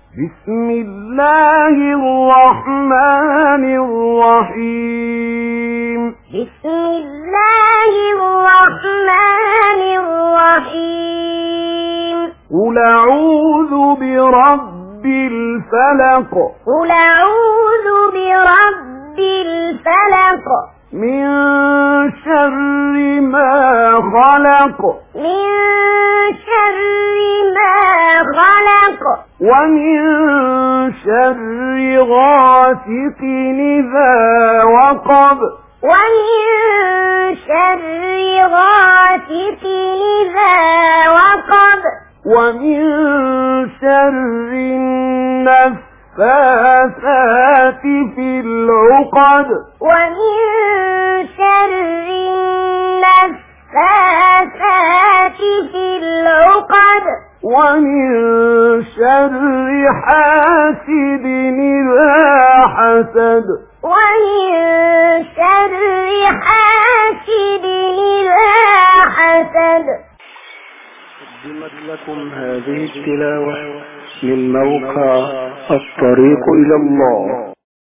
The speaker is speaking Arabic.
بسم الله الرحمن الرحيم. بسم الله الرحمن الرحيم. قل أعوذ برب الفلق. قل أعوذ برب الفلق. من شر ما خلق. من شر ما خلق. ومن شر غاسق إذا وقب. ومن شر غاسق إذا وقب. ومن شر النفاثات في العقد. ومن شر النفاثات في العقد. ومن شر حاسد إذا حسد. ومن شر حاسد إذا حسد. قدمت لكم هذه التلاوة من موقع الطريق إلى الله.